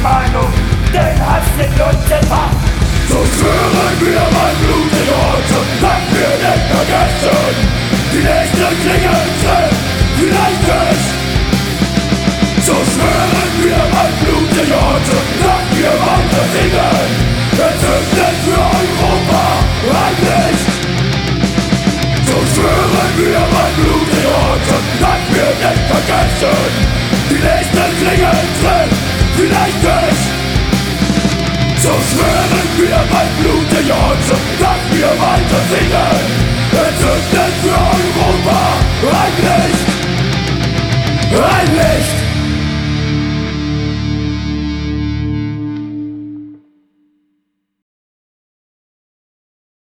Mahnung, den Hass in unseren Hass. So schwören wir mein Blut in uns und dass wir nicht vergessen. Die nächsten Klingen treffen, vielleicht nicht. So schwören wir mein Blut in uns und dass wir weiter singen. Entzünden für Europa ein Licht. So schwören wir mein Blut in uns und dass wir nicht vergessen. Die nächsten Klingen treffen, vielleicht nicht. So schwören wir mein Blut in uns und dass wir weiter singen. Entzünden für Europa ein Licht. Ein Licht.